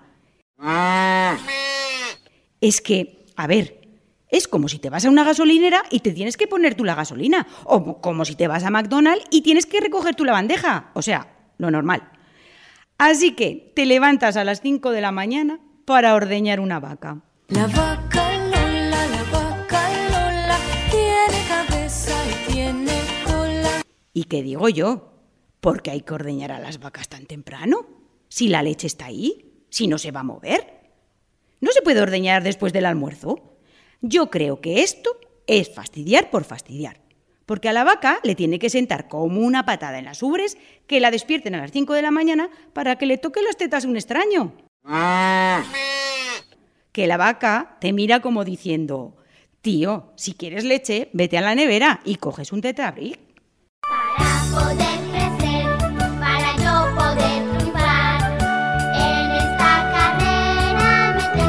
Es que, a ver, es como si te vas a una gasolinera y te tienes que poner tú la gasolina, o como si te vas a McDonald's y tienes que recoger tú la bandeja, o sea, lo normal. Así que te levantas a las cinco de la mañana para ordeñar una vaca. La vaca Lola, la vaca Lola, tiene cabeza y tiene cola. ¿Y qué digo yo? ¿Por qué hay que ordeñar a las vacas tan temprano? Si la leche está ahí, si no se va a mover. ¿No se puede ordeñar después del almuerzo? Yo creo que esto es fastidiar por fastidiar. Porque a la vaca le tiene que sentar como una patada en las ubres que la despierten a las cinco de la mañana para que le toque las tetas a un extraño. Que la vaca te mira como diciendo, tío, si quieres leche, vete a la nevera y coges un Tetrabric. Para poder crecer, para yo poder triunfar, en esta carrera me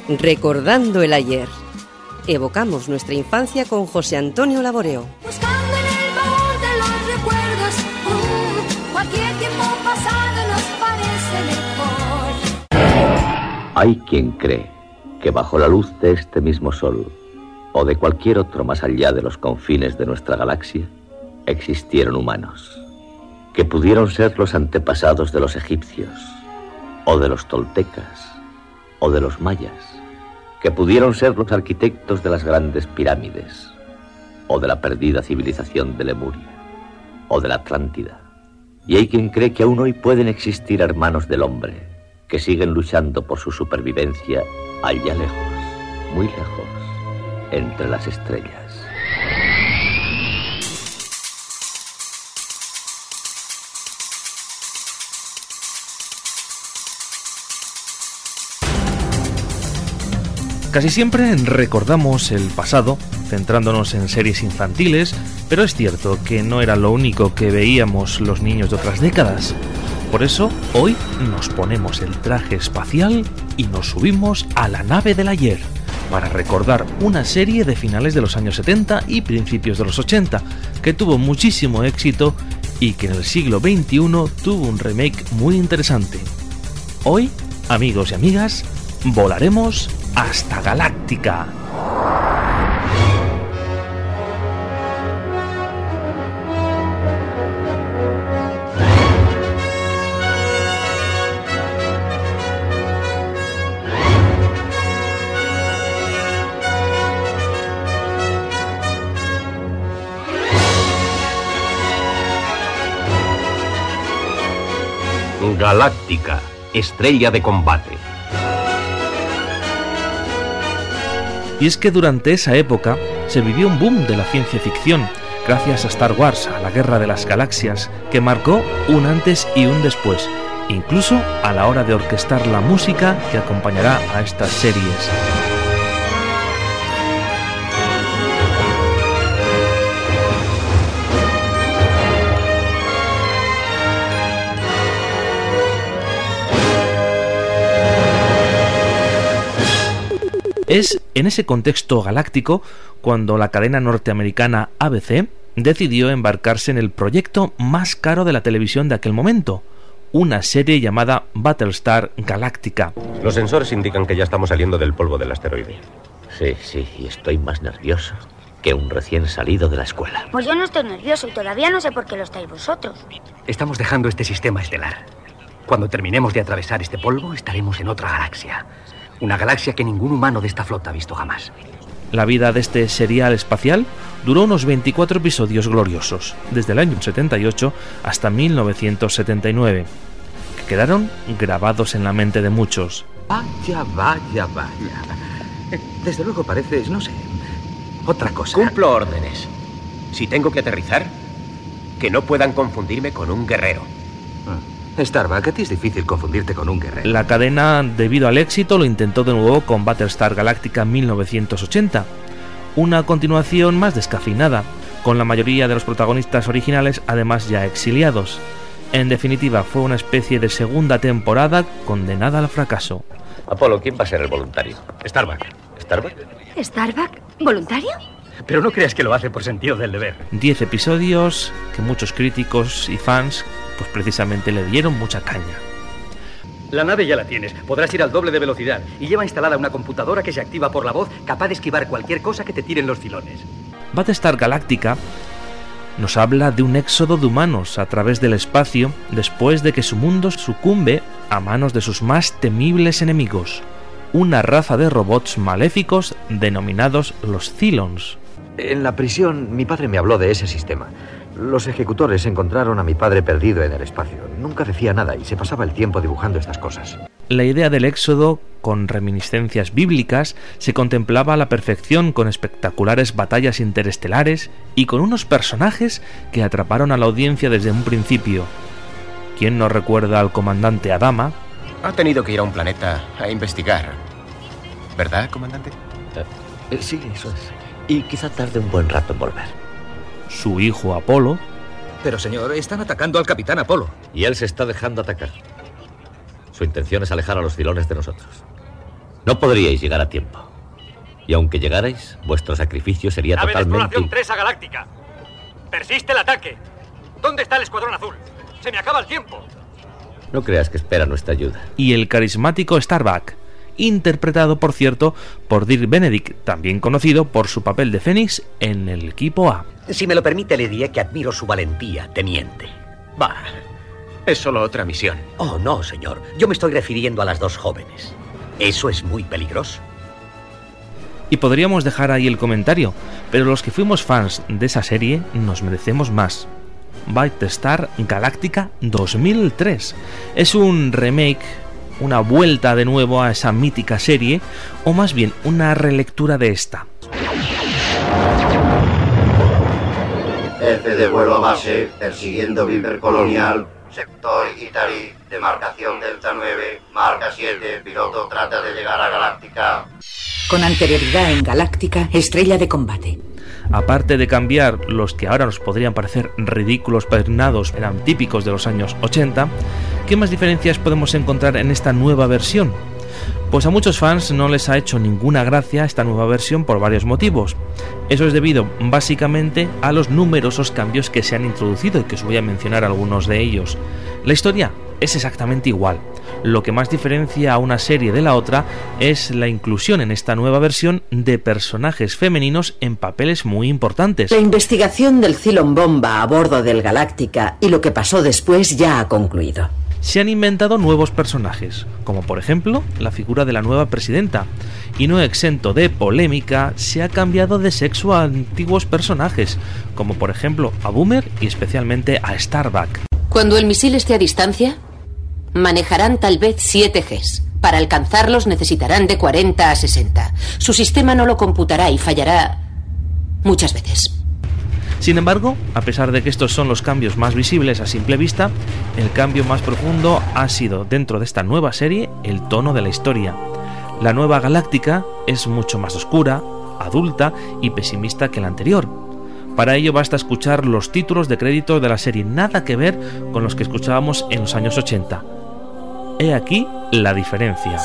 Recordando el ayer. Evocamos nuestra infancia con José Antonio Laboreo. Buscando en el baúl de los recuerdos, uh, cualquier tiempo pasado nos parece mejor. Hay quien cree que bajo la luz de este mismo sol, o de cualquier otro más allá de los confines de nuestra galaxia, existieron humanos, que pudieron ser los antepasados de los egipcios, o de los toltecas, o de los mayas, que pudieron ser los arquitectos de las grandes pirámides, o de la perdida civilización de Lemuria, o de la Atlántida. Y hay quien cree que aún hoy pueden existir hermanos del hombre, que siguen luchando por su supervivencia allá lejos, muy lejos, entre las estrellas. Casi siempre recordamos el pasado, centrándonos en series infantiles, pero es cierto que no era lo único que veíamos los niños de otras décadas. Por eso, hoy nos ponemos el traje espacial y nos subimos a la nave del ayer, para recordar una serie de finales de los años setenta y principios de los ochenta, que tuvo muchísimo éxito y que en el siglo veintiuno tuvo un remake muy interesante. Hoy, amigos y amigas, volaremos hasta Galáctica. Galáctica, estrella de combate. Y es que durante esa época se vivió un boom de la ciencia ficción, gracias a Star Wars, a la Guerra de las Galaxias, que marcó un antes y un después, incluso a la hora de orquestar la música que acompañará a estas series. Es en ese contexto galáctico cuando la cadena norteamericana A B C decidió embarcarse en el proyecto más caro de la televisión de aquel momento, una serie llamada Battlestar Galactica. Los sensores indican que ya estamos saliendo del polvo del asteroide. Sí, sí, y estoy más nervioso que un recién salido de la escuela. Pues yo no estoy nervioso y todavía no sé por qué lo estáis vosotros. Estamos dejando este sistema estelar. Cuando terminemos de atravesar este polvo, estaremos en otra galaxia. Una galaxia que ningún humano de esta flota ha visto jamás. La vida de este serial espacial duró unos veinticuatro episodios gloriosos, desde el año setenta y ocho hasta mil novecientos setenta y nueve, que quedaron grabados en la mente de muchos. Vaya, vaya, vaya. Desde luego pareces, no sé, otra cosa. Cumplo órdenes. Si tengo que aterrizar, que no puedan confundirme con un guerrero. Starbuck, a ti es difícil confundirte con un guerrero. La cadena, debido al éxito, lo intentó de nuevo con Battlestar Galactica mil novecientos ochenta, una continuación más descafeinada, con la mayoría de los protagonistas originales además ya exiliados. En definitiva, fue una especie de segunda temporada condenada al fracaso. Apolo, ¿quién va a ser el voluntario? Starbuck. ¿Starbuck? ¿Starbuck? ¿Voluntario? Pero no creas que lo hace por sentido del deber. Diez episodios que muchos críticos y fans pues precisamente le dieron mucha caña. La nave ya la tienes, podrás ir al doble de velocidad y lleva instalada una computadora que se activa por la voz, capaz de esquivar cualquier cosa que te tiren los filones. Battlestar Galactica nos habla de un éxodo de humanos a través del espacio después de que su mundo sucumbe a manos de sus más temibles enemigos, una raza de robots maléficos denominados los Cylons. En la prisión, mi padre me habló de ese sistema. Los ejecutores encontraron a mi padre perdido en el espacio. Nunca decía nada y se pasaba el tiempo dibujando estas cosas. La idea del éxodo, con reminiscencias bíblicas, se contemplaba a la perfección con espectaculares batallas interestelares y con unos personajes que atraparon a la audiencia desde un principio. ¿Quién no recuerda al comandante Adama? Ha tenido que ir a un planeta a investigar, ¿verdad, comandante? Eh, sí, eso es. Y quizá tarde un buen rato en volver. Su hijo Apolo. Pero señor, están atacando al capitán Apolo. Y él se está dejando atacar. Su intención es alejar a los Cylones de nosotros. No podríais llegar a tiempo. Y aunque llegarais, vuestro sacrificio sería Nave totalmente... de exploración tres a Galáctica. Persiste el ataque. ¿Dónde está el escuadrón azul? Se me acaba el tiempo. No creas que espera nuestra ayuda. Y el carismático Starbuck, interpretado, por cierto, por Dirk Benedict, también conocido por su papel de Fénix en el equipo A. Si me lo permite, le diré que admiro su valentía, teniente. Bah, es solo otra misión. Oh, no, señor. Yo me estoy refiriendo a las dos jóvenes. Eso es muy peligroso. Y podríamos dejar ahí el comentario, pero los que fuimos fans de esa serie nos merecemos más. Battlestar Galactica dos mil tres es un remake, una vuelta de nuevo a esa mítica serie, o más bien una relectura de esta. F de vuelo a base, persiguiendo Viper Colonial, sector Itari, demarcación Delta nueve, marca siete, piloto trata de llegar a Galáctica. Con anterioridad en Galáctica, estrella de combate. Aparte de cambiar los que ahora nos podrían parecer ridículos pernados, eran típicos de los años ochenta, ¿qué más diferencias podemos encontrar en esta nueva versión? Pues a muchos fans no les ha hecho ninguna gracia esta nueva versión por varios motivos. Eso es debido básicamente a los numerosos cambios que se han introducido y que os voy a mencionar algunos de ellos. La historia es exactamente igual. Lo que más diferencia a una serie de la otra es la inclusión en esta nueva versión de personajes femeninos en papeles muy importantes. La investigación del Cylon Bomba a bordo del Galáctica y lo que pasó después ya ha concluido. Se han inventado nuevos personajes, como por ejemplo la figura de la nueva presidenta, y no exento de polémica, se ha cambiado de sexo a antiguos personajes, como por ejemplo a Boomer y especialmente a Starbuck. Cuando el misil esté a distancia, manejarán tal vez siete Gs. Para alcanzarlos necesitarán de cuarenta a sesenta. Su sistema no lo computará y fallará muchas veces. Sin embargo, a pesar de que estos son los cambios más visibles a simple vista, el cambio más profundo ha sido, dentro de esta nueva serie, el tono de la historia. La nueva Galáctica es mucho más oscura, adulta y pesimista que la anterior. Para ello basta escuchar los títulos de crédito de la serie, nada que ver con los que escuchábamos en los años ochenta. He aquí la diferencia.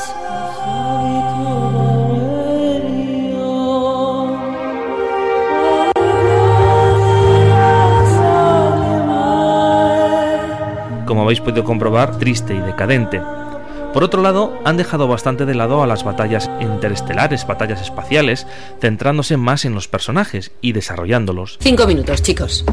Como habéis podido comprobar, triste y decadente. Por otro lado, han dejado bastante de lado a las batallas interestelares, batallas espaciales, centrándose más en los personajes y desarrollándolos. Cinco minutos, chicos.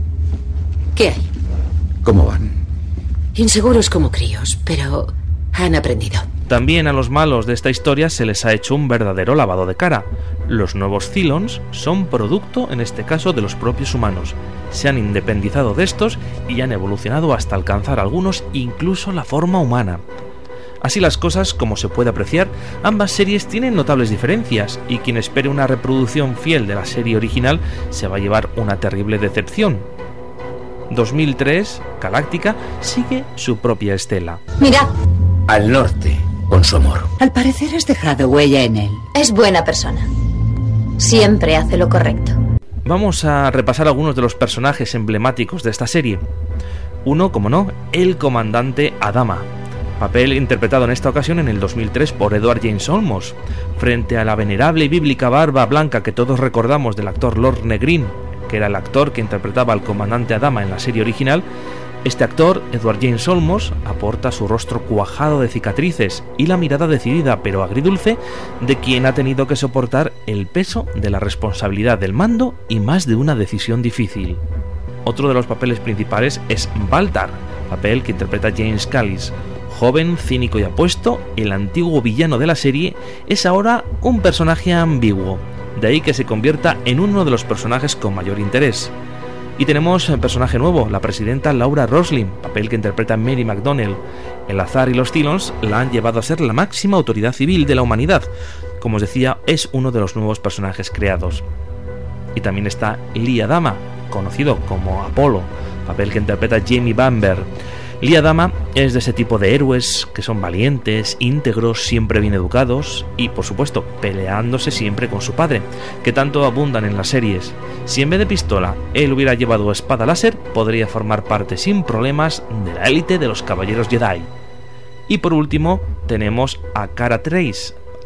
¿Qué hay? ¿Cómo van? Inseguros como críos, pero han aprendido. También a los malos de esta historia se les ha hecho un verdadero lavado de cara. Los nuevos Cylons son producto, en este caso, de los propios humanos. Se han independizado de estos y han evolucionado hasta alcanzar algunos incluso la forma humana. Así las cosas, como se puede apreciar, ambas series tienen notables diferencias y quien espere una reproducción fiel de la serie original se va a llevar una terrible decepción. dos mil tres, Galáctica sigue su propia estela. Mirad. Al norte, con su amor. Al parecer has dejado huella en él. Es buena persona. Siempre hace lo correcto. Vamos a repasar algunos de los personajes emblemáticos de esta serie. Uno, como no, el comandante Adama. Papel interpretado en esta ocasión en el dos mil tres por Edward James Olmos, frente a la venerable y bíblica barba blanca que todos recordamos del actor Lord Negrin, que era el actor que interpretaba al comandante Adama en la serie original. Este actor, Edward James Olmos, aporta su rostro cuajado de cicatrices y la mirada decidida pero agridulce de quien ha tenido que soportar el peso de la responsabilidad del mando y más de una decisión difícil. Otro de los papeles principales es Baltar, papel que interpreta James Callis. Joven, cínico y apuesto, el antiguo villano de la serie es ahora un personaje ambiguo, de ahí que se convierta en uno de los personajes con mayor interés. Y tenemos un personaje nuevo, la presidenta Laura Roslin, papel que interpreta Mary McDonnell. El azar y los Cylons la han llevado a ser la máxima autoridad civil de la humanidad. Como os decía, es uno de los nuevos personajes creados. Y también está Lee Adama, conocido como Apolo, papel que interpreta Jamie Bamber. Lee Adama es de ese tipo de héroes que son valientes, íntegros, siempre bien educados y, por supuesto, peleándose siempre con su padre, que tanto abundan en las series. Si en vez de pistola él hubiera llevado espada láser, podría formar parte sin problemas de la élite de los Caballeros Jedi. Y por último, tenemos a Cara Trace,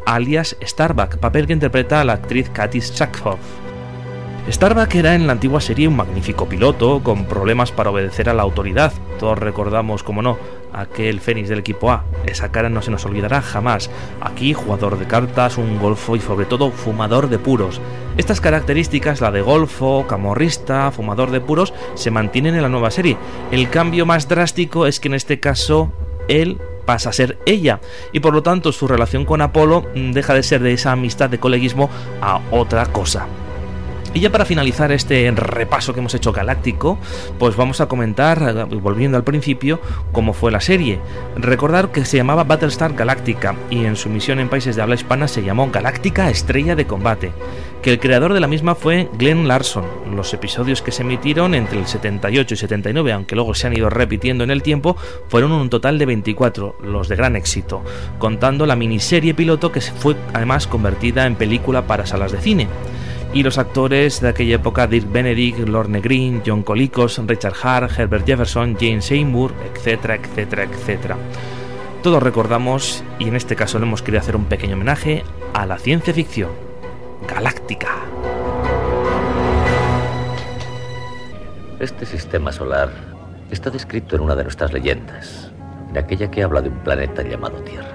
alias Starbuck, papel que interpreta a la actriz Katy Sackhoff. Starbuck era en la antigua serie un magnífico piloto con problemas para obedecer a la autoridad. Todos recordamos, como no, aquel Fénix del equipo A. Esa cara no se nos olvidará jamás. Aquí, jugador de cartas, un golfo y sobre todo fumador de puros. Estas características, la de golfo, camorrista, fumador de puros, se mantienen en la nueva serie. El cambio más drástico es que en este caso él pasa a ser ella y por lo tanto su relación con Apolo deja de ser de esa amistad de coleguismo a otra cosa. Y ya para finalizar este repaso que hemos hecho galáctico, pues vamos a comentar, volviendo al principio, cómo fue la serie. Recordar que se llamaba Battlestar Galactica y en su emisión en países de habla hispana se llamó Galáctica Estrella de Combate, que el creador de la misma fue Glenn Larson. Los episodios que se emitieron entre el setenta y ocho y setenta y nueve, aunque luego se han ido repitiendo en el tiempo, fueron un total de veinticuatro, los de gran éxito, contando la miniserie piloto que fue además convertida en película para salas de cine. Y los actores de aquella época, Dirk Benedict, Lorne Greene, John Colicos, Richard Hart, Herbert Jefferson, Jane Seymour, etcétera, etcétera, etcétera. Todos recordamos, y en este caso le hemos querido hacer un pequeño homenaje a la ciencia ficción galáctica. Este sistema solar está descrito en una de nuestras leyendas, en aquella que habla de un planeta llamado Tierra.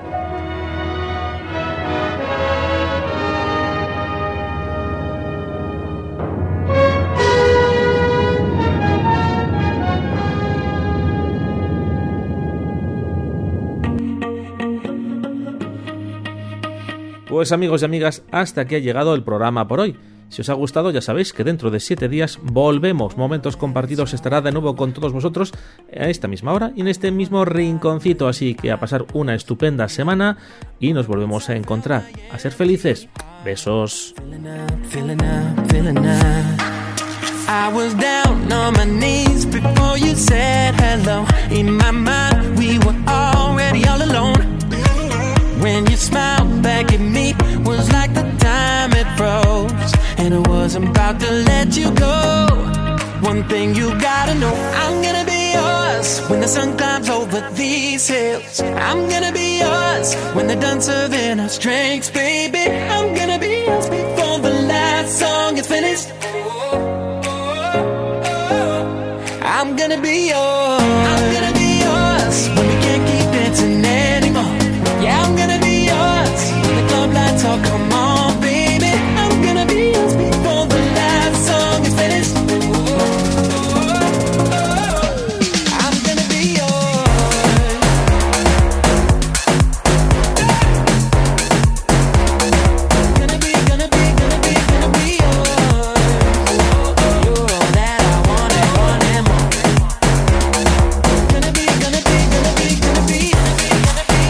Pues amigos y amigas, hasta aquí ha llegado el programa por hoy. Si os ha gustado, ya sabéis que dentro de siete días volvemos. Momentos Compartidos estará de nuevo con todos vosotros a esta misma hora y en este mismo rinconcito. Así que a pasar una estupenda semana y nos volvemos a encontrar. A ser felices. Besos. I was down on my knees before you said hello. In my mind, we were already all alone. When you smiled back at me, was like the time it froze. And I was about to let you go. One thing you gotta know, I'm gonna be yours when the sun climbs over these hills. I'm gonna be yours when they're done serving us drinks, baby. I'm gonna be yours before the last song is finished. I'm gonna be yours. I'm gonna be yours when we can't keep dancing anymore. Yeah, I'm gonna be yours when the club lights all come on, baby. I'm gonna be yours before the last song is finished. I'm gonna be yours. Gonna be, gonna be, gonna be, gonna be yours. You're all that I want and want and more. Gonna be, gonna be, gonna be, gonna be, gonna be, gonna be.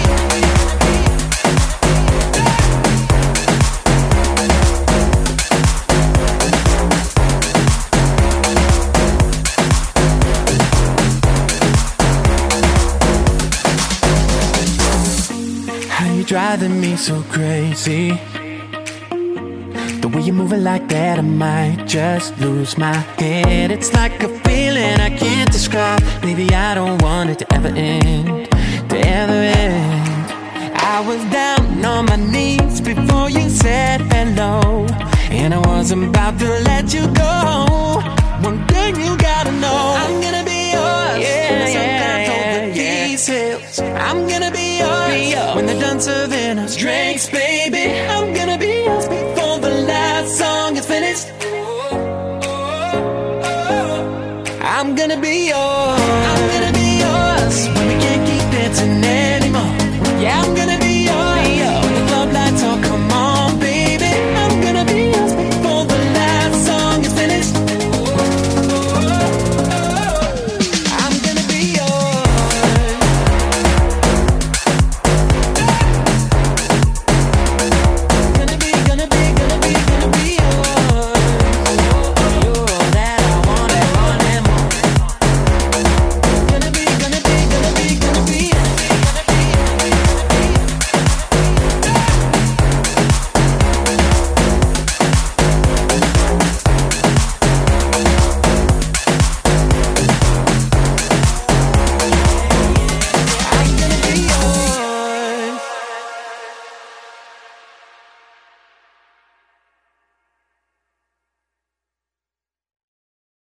Driving me so crazy. The way you're moving like that, I might just lose my head. It's like a feeling I can't describe. Maybe I don't want it to ever end, to ever end. I was down on my knees before you said hello, and I was about to let you go. One thing you gotta know, I'm gonna be yours. Yeah, yeah, over yeah. These hills. I'm gonna be yours, be yours when they're done serving us drinks, baby. I'm gonna be yours before the last song is finished. I'm gonna be yours.